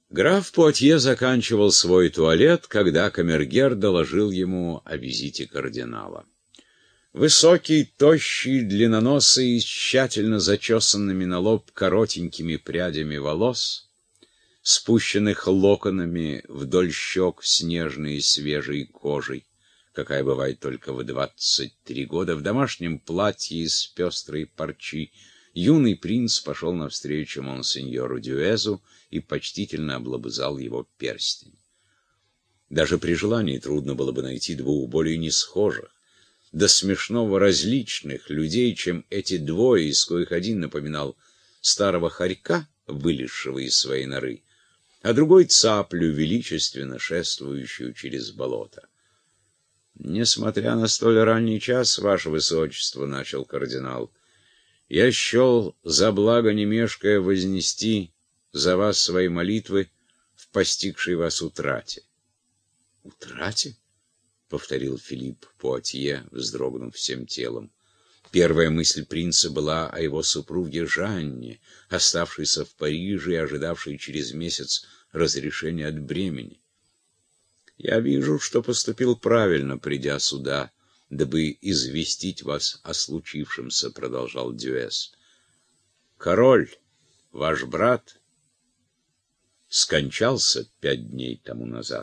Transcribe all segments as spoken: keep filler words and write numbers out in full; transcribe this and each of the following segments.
Граф Пуатье заканчивал свой туалет, когда камергер доложил ему о визите кардинала. Высокий, тощий, длинноносый, с тщательно зачесанными на лоб коротенькими прядями волос, спущенных локонами вдоль щек снежной и свежей кожей, какая бывает только в двадцать три года, в домашнем платье из пестрой парчи, юный принц пошел навстречу монсеньору Дюэзу и почтительно облобызал его перстень. Даже при желании трудно было бы найти двух более несхожих, до смешного различных людей, чем эти двое, из коих один напоминал старого хорька, вылезшего из своей норы, а другой цаплю, величественно шествующую через болото. «Несмотря на столь ранний час, ваше высочество, — начал кардинал, — я счел за благо не мешкая вознести за вас свои молитвы в постигшей вас утрате». «Утрате?» — повторил Филипп Пуатье, вздрогнув всем телом. Первая мысль принца была о его супруге Жанне, оставшейся в Париже и ожидавшей через месяц разрешения от бремени. «Я вижу, что поступил правильно, придя сюда, дабы известить вас о случившемся», — продолжал Дюэс. «Король, ваш брат, скончался пять дней тому назад».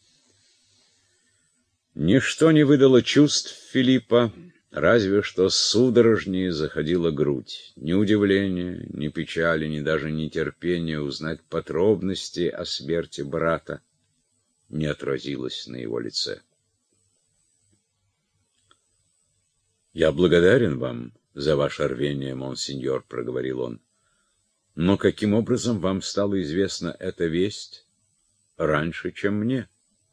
Ничто не выдало чувств Филиппа, разве что судорожнее заходила грудь. Ни удивления, ни печали, ни даже нетерпения узнать подробности о смерти брата не отразилось на его лице. «Я благодарен вам за ваше рвение, монсеньор», — проговорил он. «Но каким образом вам стала известна эта весть раньше, чем мне?»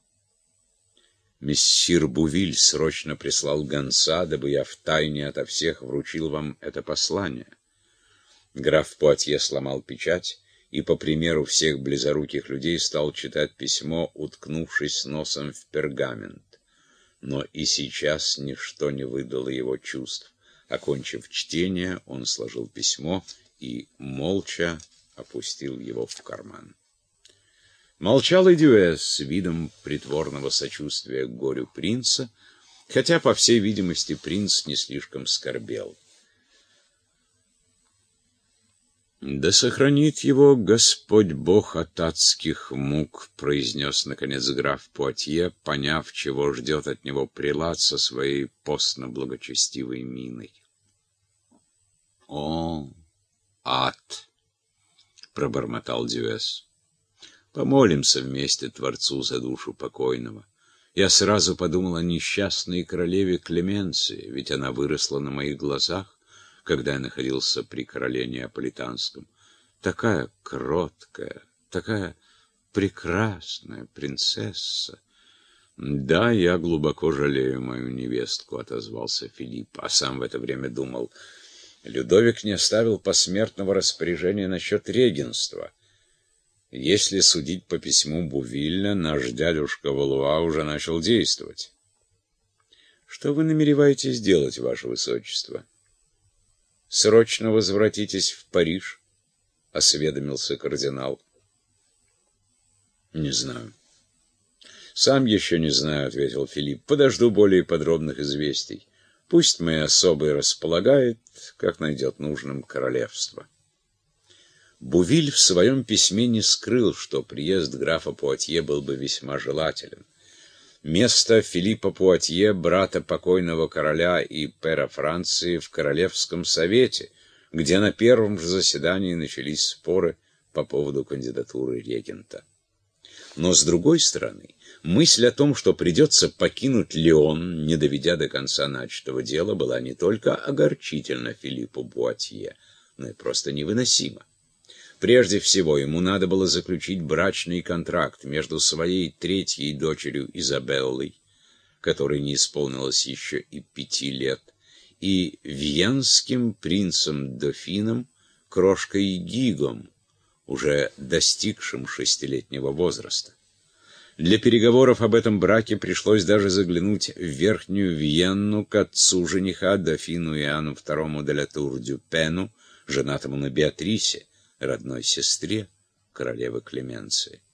«Мессир Бувиль срочно прислал гонца, дабы я втайне ото всех вручил вам это послание». Граф Пуатье сломал печать и, по примеру всех близоруких людей, стал читать письмо, уткнувшись носом в пергамент. Но и сейчас ничто не выдало его чувств. Окончив чтение, он сложил письмо и молча опустил его в карман. Молчал и Дюэс с видом притворного сочувствия к горю принца, хотя, по всей видимости, принц не слишком скорбел. «Да сохранит его Господь Бог от адских мук», — произнес, наконец, граф Пуатье, поняв, чего ждет от него прелат со своей постно-благочестивой миной. «О, ад!» — пробормотал Дюэс. «Помолимся вместе Творцу за душу покойного. Я сразу подумал о несчастной королеве Клеменции, ведь она выросла на моих глазах, когда я находился при короле Неаполитанском. Такая кроткая, такая прекрасная принцесса». «Да, я глубоко жалею мою невестку», — отозвался Филипп, а сам в это время думал: Людовик не оставил посмертного распоряжения насчет регенства. Если судить по письму Бувильля, наш дядюшка Валуа уже начал действовать. «Что вы намереваетесь делать, ваше высочество?» «Срочно возвратитесь в Париж», — осведомился кардинал. «Не знаю». «Сам еще не знаю», — ответил Филипп. «Подожду более подробных известий. Пусть мои особы располагает, как найдет нужным королевство». Бувиль в своем письме не скрыл, что приезд графа Пуатье был бы весьма желателен. Место Филиппа Пуатье, брата покойного короля и пера Франции, в Королевском совете, где на первом же заседании начались споры по поводу кандидатуры регента. Но, с другой стороны, мысль о том, что придется покинуть Лион, не доведя до конца начатого дела, была не только огорчительна Филиппу Пуатье, но и просто невыносима. Прежде всего, ему надо было заключить брачный контракт между своей третьей дочерью Изабеллой, которой не исполнилось еще и пяти лет, и венским принцем-дофином, крошкой Гигом, уже достигшим шестилетнего возраста. Для переговоров об этом браке пришлось даже заглянуть в Верхнюю Виенну к отцу жениха, дофину Иоанну второму де ла Тур-дю-Пену, женатому на Беатрисе, родной сестре королевы Клеменции.